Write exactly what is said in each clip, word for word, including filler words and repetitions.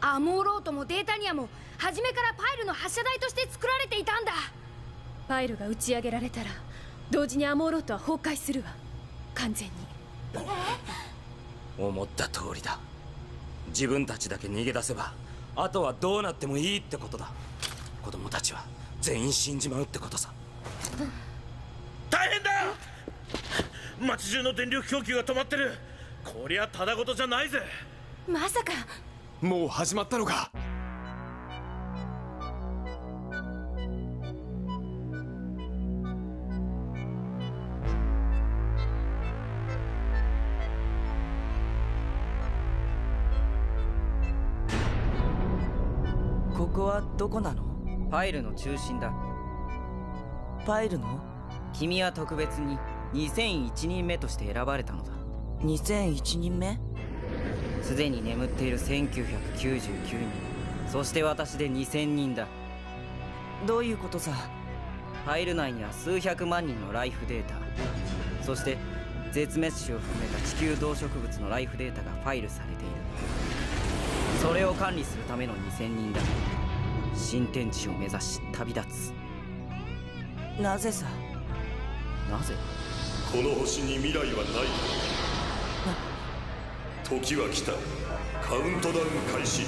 アモーロートもデータニアも初めからパイルの発射台として作られていたんだ。 パイルが打ち上げられたら同時にアモーロートは崩壊するわ。完全に。 思った通りだ。自分たちだけ逃げ出せばあとはどうなってもいいってことだ。子供たちは全員死んじまうってことさ。 大変だ。街中の電力供給が止まってる。こりゃただごとじゃないぜ。 まさかもう始まったのか。 ここはどこなの？ パイルの中心だ。 パイルの？ 君は特別ににせんいちにんめとして選ばれたのだ。 にせんいちにんめ？ すでに眠っているせんきゅうひゃくきゅうじゅうきゅうにん、そして私でにせんにんだ。 どういうことさ？ パイル内には数百万人のライフデータ、そして絶滅種を含めた地球動植物のライフデータがファイルされている。それを管理するためのにせんにんだ。新天地を目指し旅立つ。 なぜさ？ なぜ？ この星に未来はない。時は来た。カウントダウン開始。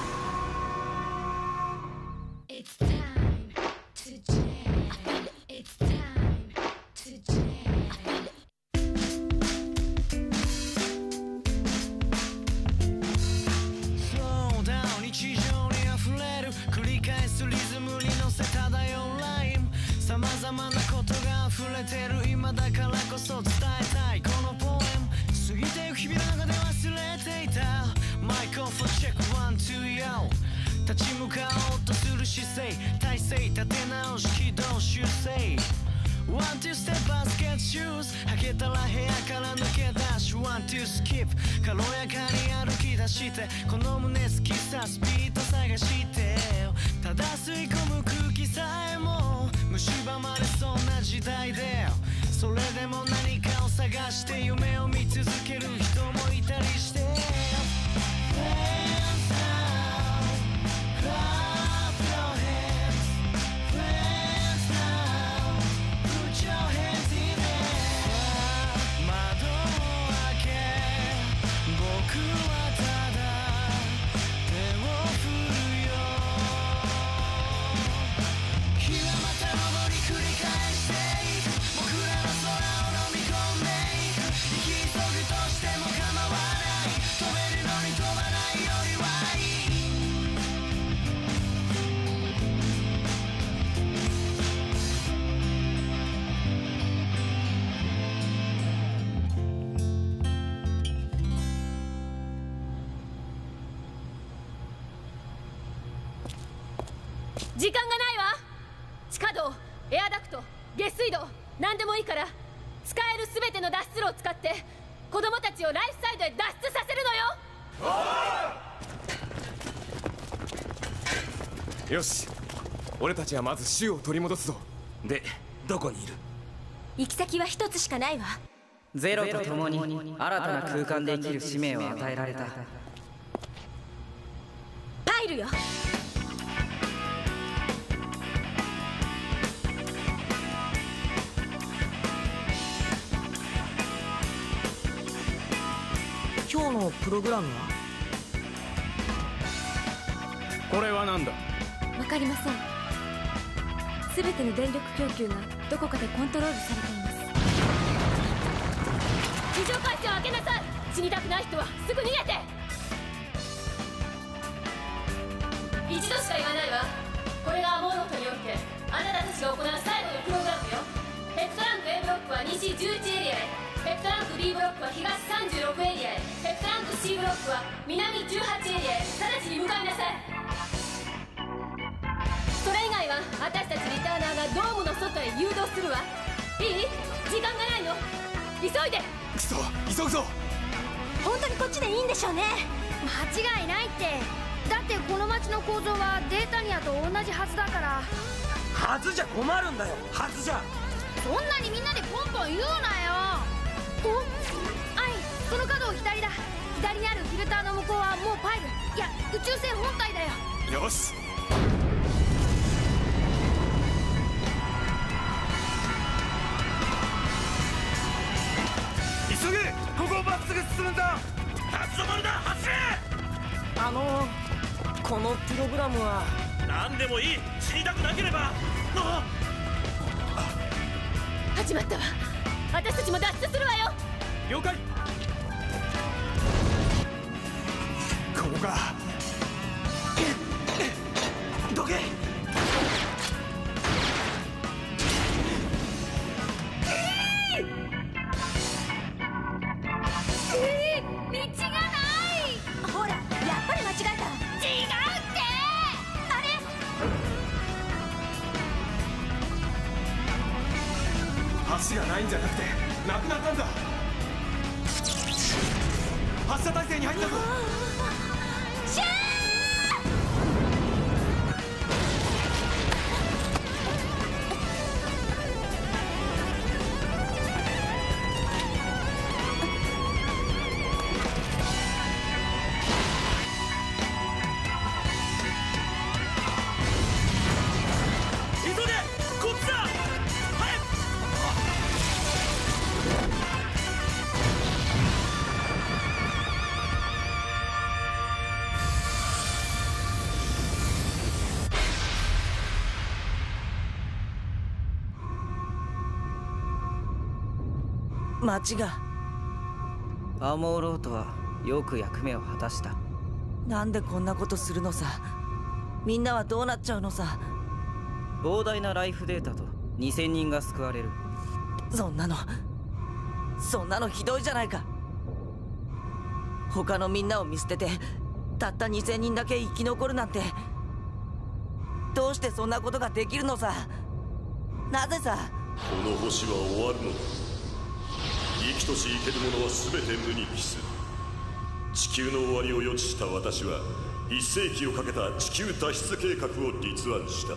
立ち向かおうとする姿勢、体勢立て直し軌道修正。ワンツーステップバスケットシューズ履けたら部屋から抜け出し、ワンツースキップ軽やかに歩き出して、この胸好きさスピード探して、ただ吸い込む空気さえも蝕まれそうな時代で、それでも何かを探して夢を見続ける人もいたりして、 時間がないわ。地下道、エアダクト、下水道、何でもいいから使える全ての脱出路を使って子供たちをライフサイドへ脱出させるのよ。 よし、俺たちはまず州を取り戻すぞ。 で、どこにいる？ 行き先は一つしかないわ。 ゼロと共に新たな空間で生きる使命を与えられた。 パイルよ。 今日のプログラムは？ これは何だ？ わかりません。全ての電力供給がどこかでコントロールされています。地上回線を開けなさい。死にたくない人はすぐ逃げて。一度しか言わないわ。これがアモーロットにおいてあなたたちが行う最後のプログラムよ。ヘプトランク A ブロックは西じゅういちエリアへ、ヘプトランク B ブロックは東さんじゅうろくエリアへ、ヘプトランク C ブロックは南じゅうはちエリアへ直ちに向かいなさい。それ以外は私たちリターナーがドームの外へ誘導するわ。いい？時間がないの。急いで。 クソ、急ぐぞ。 本当にこっちでいいんでしょうね。 間違いないって。だってこの街の構造はデータニアと同じはずだから。 はずじゃ困るんだよ。はずじゃ。 そんなにみんなでポンポン言うなよ。お、アイ、その角を左だ。左にあるフィルターの向こうはもうパイル、いや宇宙船本よし。 急げ、ここをまっすぐ進むんだ。立ち止まるな、走れ。 あのこのプログラムは。 何でもいい、死にたくなければ。あ始まったわ。私たちも脱出するわよ。 了解。ここか。 どけ。 えー、道がない。ほら、やっぱり間違えた。違うって。あれ、 橋がないんじゃなくてなくなったんだ。発射態勢に入ったぞ。 シュー。 町が。 アモーロートはよく役目を果たした。 なんでこんなことするのさ。みんなはどうなっちゃうのさ。 膨大なライフデータとにせんにんが救われる。 そんなのそんなのひどいじゃないか。他のみんなを見捨ててたったにせんにんだけ生き残るなんて。どうしてそんなことができるのさ。なぜさ。 この星は終わるのだ。生きとし生けるものは全て無に帰す。地球の終わりを予知した私はいっ世紀をかけた地球脱出計画を立案した。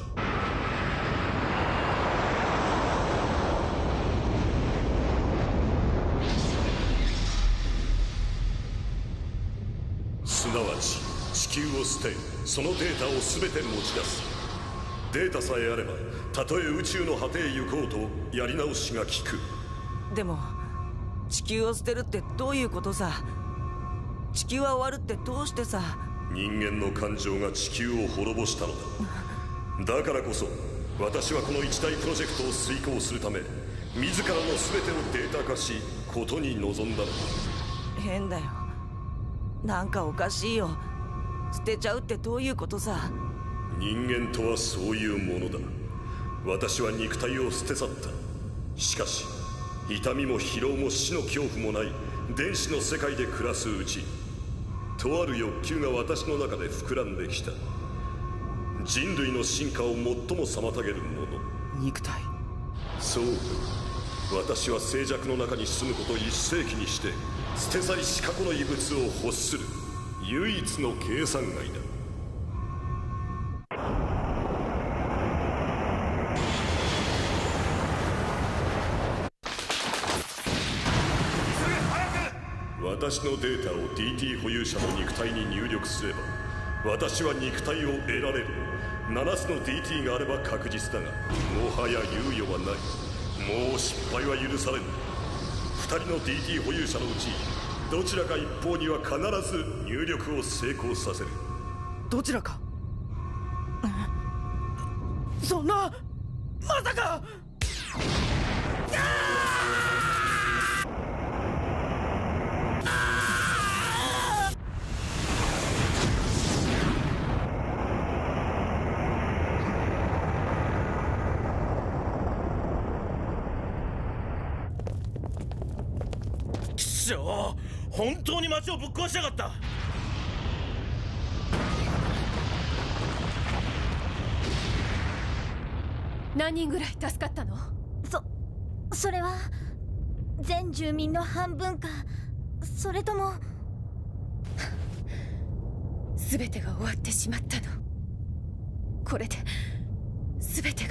すなわち地球を捨て、そのデータを全て持ち出す。データさえあればたとえ宇宙の果てへ行こうとやり直しが効く。 でも地球を捨てるってどういうことさ。地球は終わるってどうしてさ。 人間の感情が地球を滅ぼしたのだ。だからこそ私はこの一大プロジェクトを遂行するため自らの全てをデータ化しことに臨んだのだ。 変だよ。なんかおかしいよ。捨てちゃうってどういうことさ。 人間とはそういうものだ。私は肉体を捨て去った。しかし痛みも疲労も死の恐怖もない電子の世界で暮らすうち、とある欲求が私の中で膨らんできた。人類の進化を最も妨げるもの。 肉体。 そう。私は静寂の中に住むこと一世紀にして捨て去りし過去の遺物を欲する唯一の計算外だ。私のデータを ディーティー 保有者の肉体に入力すれば私は肉体を得られる。ななつの ディーティー があれば確実だが、もはや猶予はない。もう失敗は許されぬ。ふたりの ディーティー 保有者のうちどちらか一方には必ず入力を成功させる。 どちらか。そんな、まさか。 くしょー、本当に街をぶっ壊しやがった。 何人ぐらい助かったの？ そそれは全住民の半分か、それとも全てが終わってしまったの。これで全てが。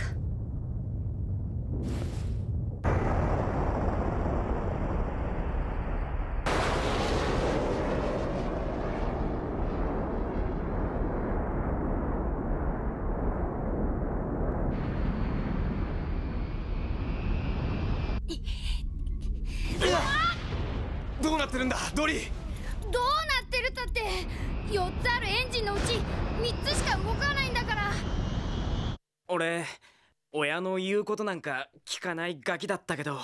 んだドリー。 どうなってるったってよっつあるエンジンのうちみっつしか動かないんだから。 俺親の言うことなんか聞かないガキだったけど、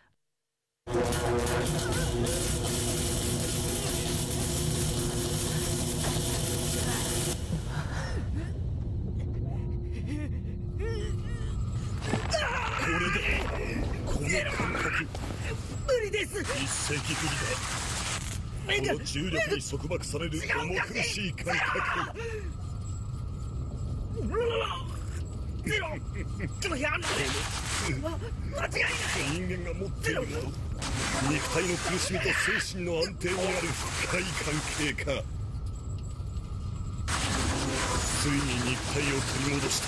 これでこの感覚無理です。 一世紀ぶりだ。この重力に束縛される重苦しい感覚。 ゼロこやん間違いない。 人間が持っているもの、肉体の苦しみと精神の安定にある深い関係か。ついに肉体を取り戻した。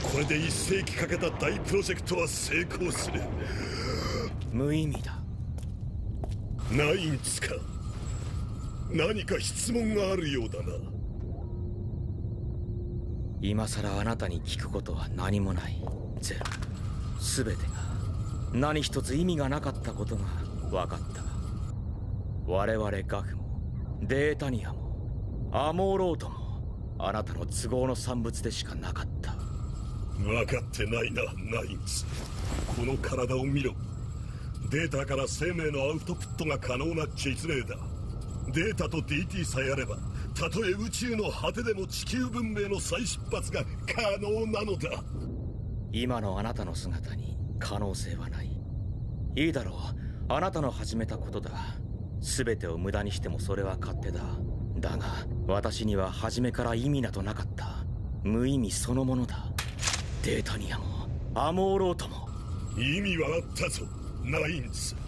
これで一世紀かけた大プロジェクトは成功する。 無意味だ。 ナインツか。何か質問があるようだな。 今さらあなたに聞くことは何もない。ゼロ。全てが何一つ意味がなかったことが分かった。我々ガフもデータニアもアモーロートもあなたの都合の産物でしかなかった。 分かってないな、ナインツ。この体を見ろ。データから生命のアウトプットが可能な実例だ。データと ディーティー さえあれば、たとえ宇宙の果てでも地球文明の再出発が可能なのだ。 今のあなたの姿に可能性はない。いいだろう、あなたの始めたことだ。全てを無駄にしてもそれは勝手だ。だが私には初めから意味などなかった。無意味そのものだ。データニアもアモーロートも。 意味はあったぞ、ナインツ。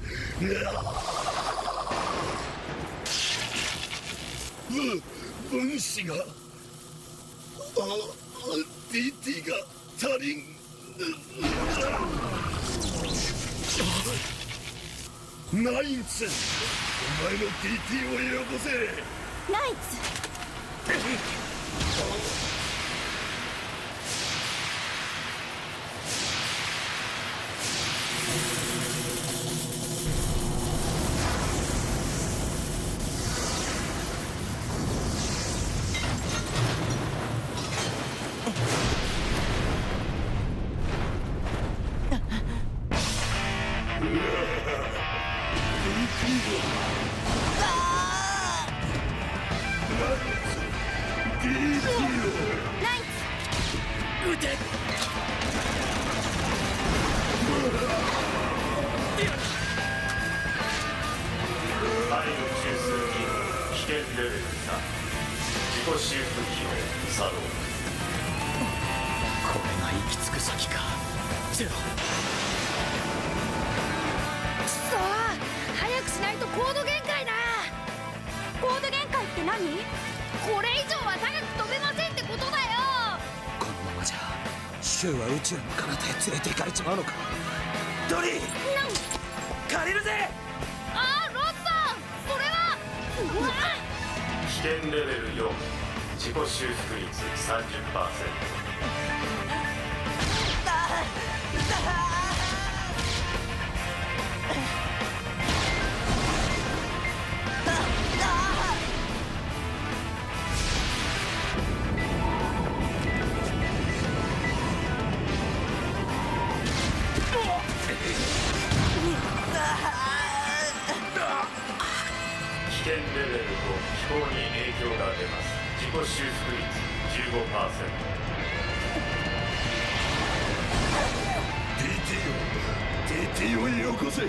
う分子が、あ ディーティー が足りん。ナインツ、お前の ディーティー をよこせ。 ナイツシュウは宇宙の彼方へ連れて行かれちまうのか。ドリー、借りるぜ。 ああロッソン、それはうわ危険レベルよん、自己修復率 さんじゅっパーセント。危険レベルご、飛行に影響が出ます。自己修復率 じゅうごパーセント。 ディーティー を ディーティー をよこせ。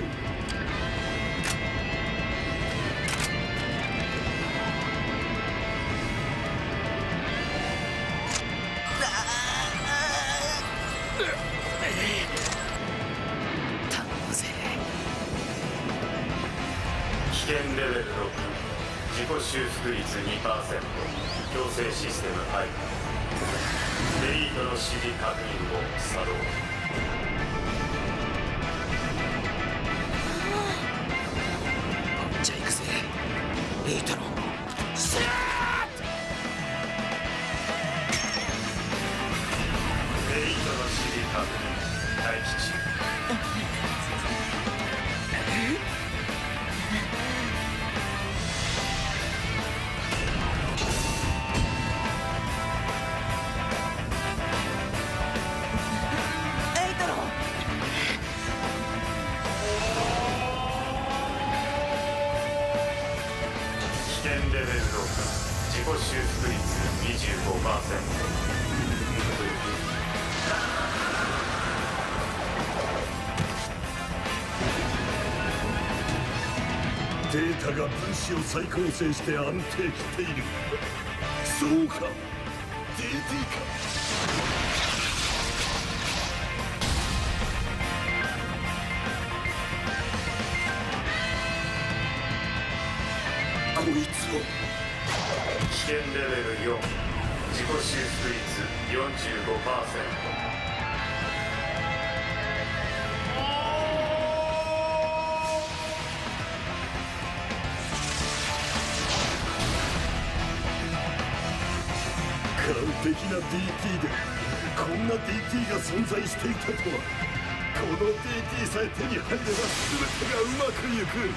危険レベルろく、自己修復率 にパーセント。 強制システム配布。デリートの指示確認を作動。 じゃあ行くぜエイトロン。シャーッ。 デリートの指示確認待機中。 修復率 にじゅうごパーセント。 データが分子を再構成して安定している。そうか ディーティー か。こいつを危険レベルよん、自己修復率 よんじゅうごパーセント。 完璧な ディーティー でこんな ディーティー が存在していたとは。この ディーティー さえ手に入れば全てがうまくいく。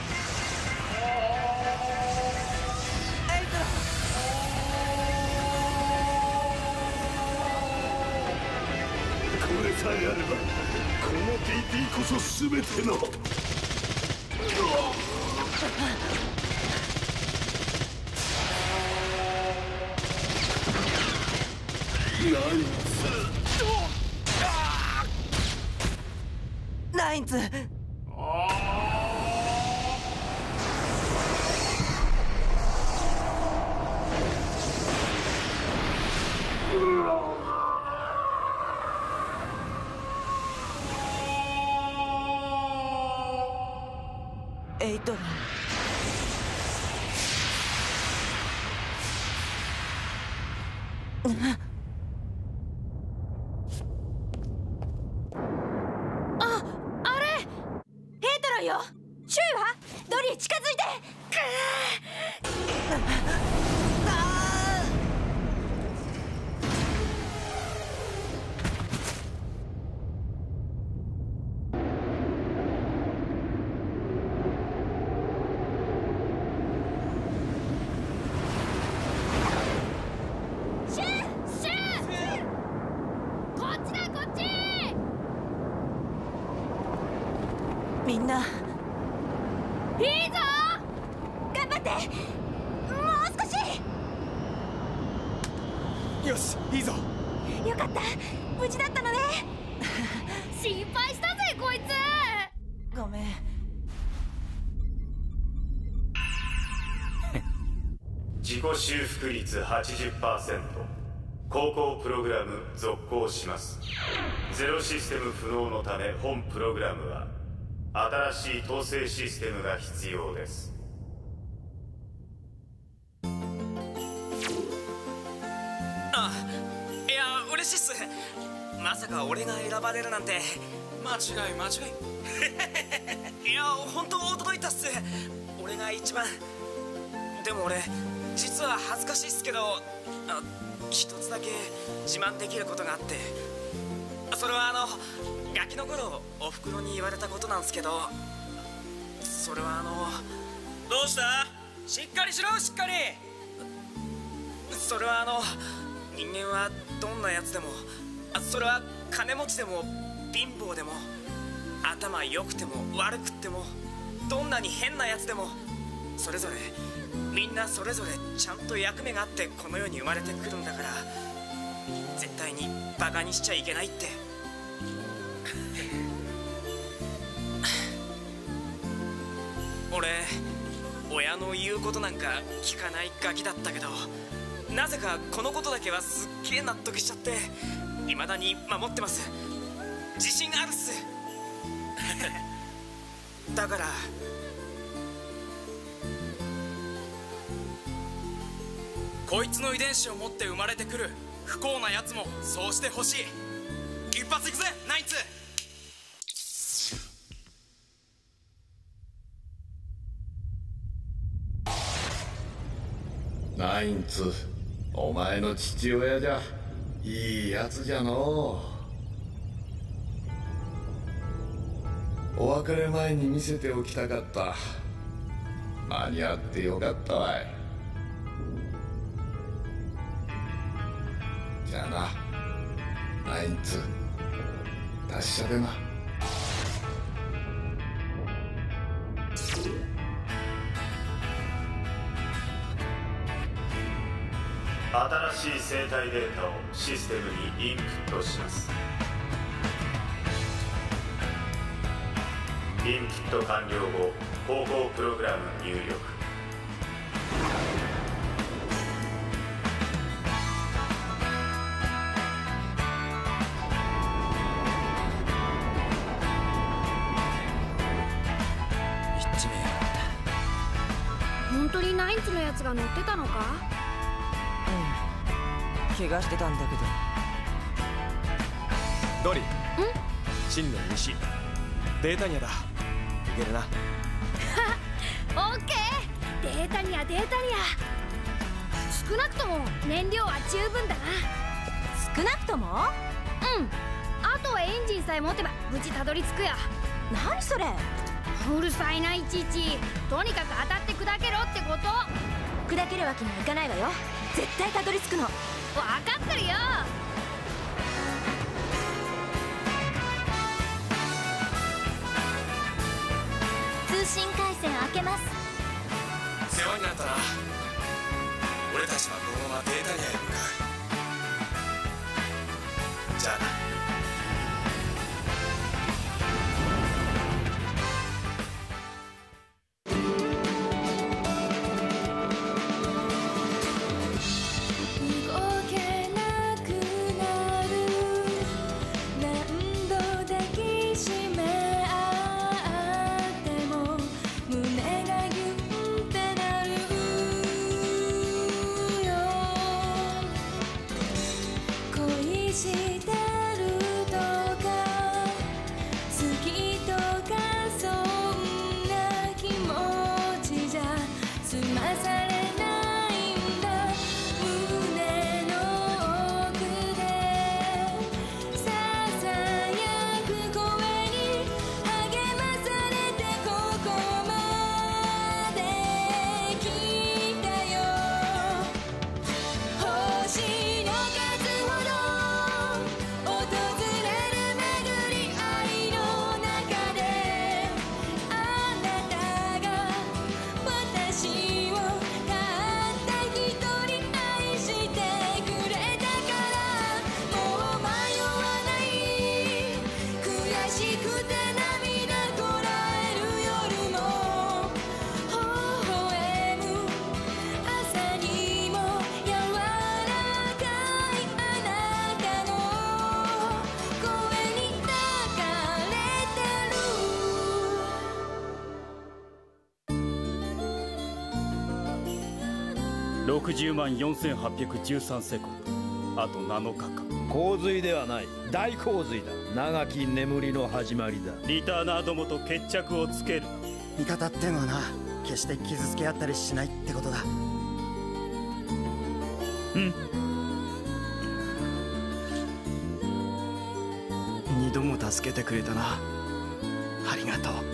これさえあればこの ディーティー こそ全てのナインツ。エイトラン。 注意はドリー近づいて。シューシューこっちだこっち。 みんな。 いいぞ頑張ってもう少し。 よしいいぞ。 よかった無事だったのね心配したぜこいつ。 ごめん自己修復率 はちじゅっパーセント。 航行プログラム続行します。ゼロシステム不能のため本プログラムは新しい統制システムが必要です。 あ、いや嬉しいっす。まさか俺が選ばれるなんて。間違い間違いいや本当驚いたっす。俺が一番。でも俺実は恥ずかしいっすけど、あ一つだけ自慢できることがあって、それはあのガキの頃おふくろに言われたことなんすけど、それはあのどうした？しっかりしろしっかり。それはあの人間はどんなやつでも、それは金持ちでも貧乏でも頭良くても悪くってもどんなに変なやつでも、それぞれみんなそれぞれちゃんと役目があってこの世に生まれてくるんだから、絶対にバカにしちゃいけないって。俺親の言うことなんか聞かないガキだったけど、なぜかこのことだけはすっげえ納得しちゃって、未だに守ってます。自信あるっすだからこいつの遺伝子を持って生まれてくる不幸なやつもそうしてほしい。一発いくぜナインツ。 ナインツ、お前の父親じゃいいやつじゃのう。お別れ前に見せておきたかった。間に合ってよかったわい。じゃあなナインツ、達者でな。 新しい生体データをシステムにインプットします。インプット完了後、後方プログラム入力。 本当にナインツのやつが乗ってたのか？ うん、怪我してたんだけど。ドリ、ん？真の西データニアだ。いけるな。 オッケー、データニアデータニア。少なくとも燃料は十分だな。 少なくとも？うん。 あとはエンジンさえ持てば無事たどり着くよ。 何それ？ うるさいな、いちいち。とにかく当たって砕けろってこと。 砕けるわけにはいかないわよ。絶対たどり着くの。分かってるよ。 通信回線開けます。 世話になったな。俺たちはこのままデータニアへ向かう。じゃあな。 ろくじゅうまんよんせんはっぴゃくじゅうさんセコンド。あとなのかか。 洪水ではない、大洪水だ。長き眠りの始まりだ。 リターナーどもと決着をつける。 味方ってのはな、決して傷つけ合ったりしないってことだ。 うん。 二度も助けてくれたな。ありがとう。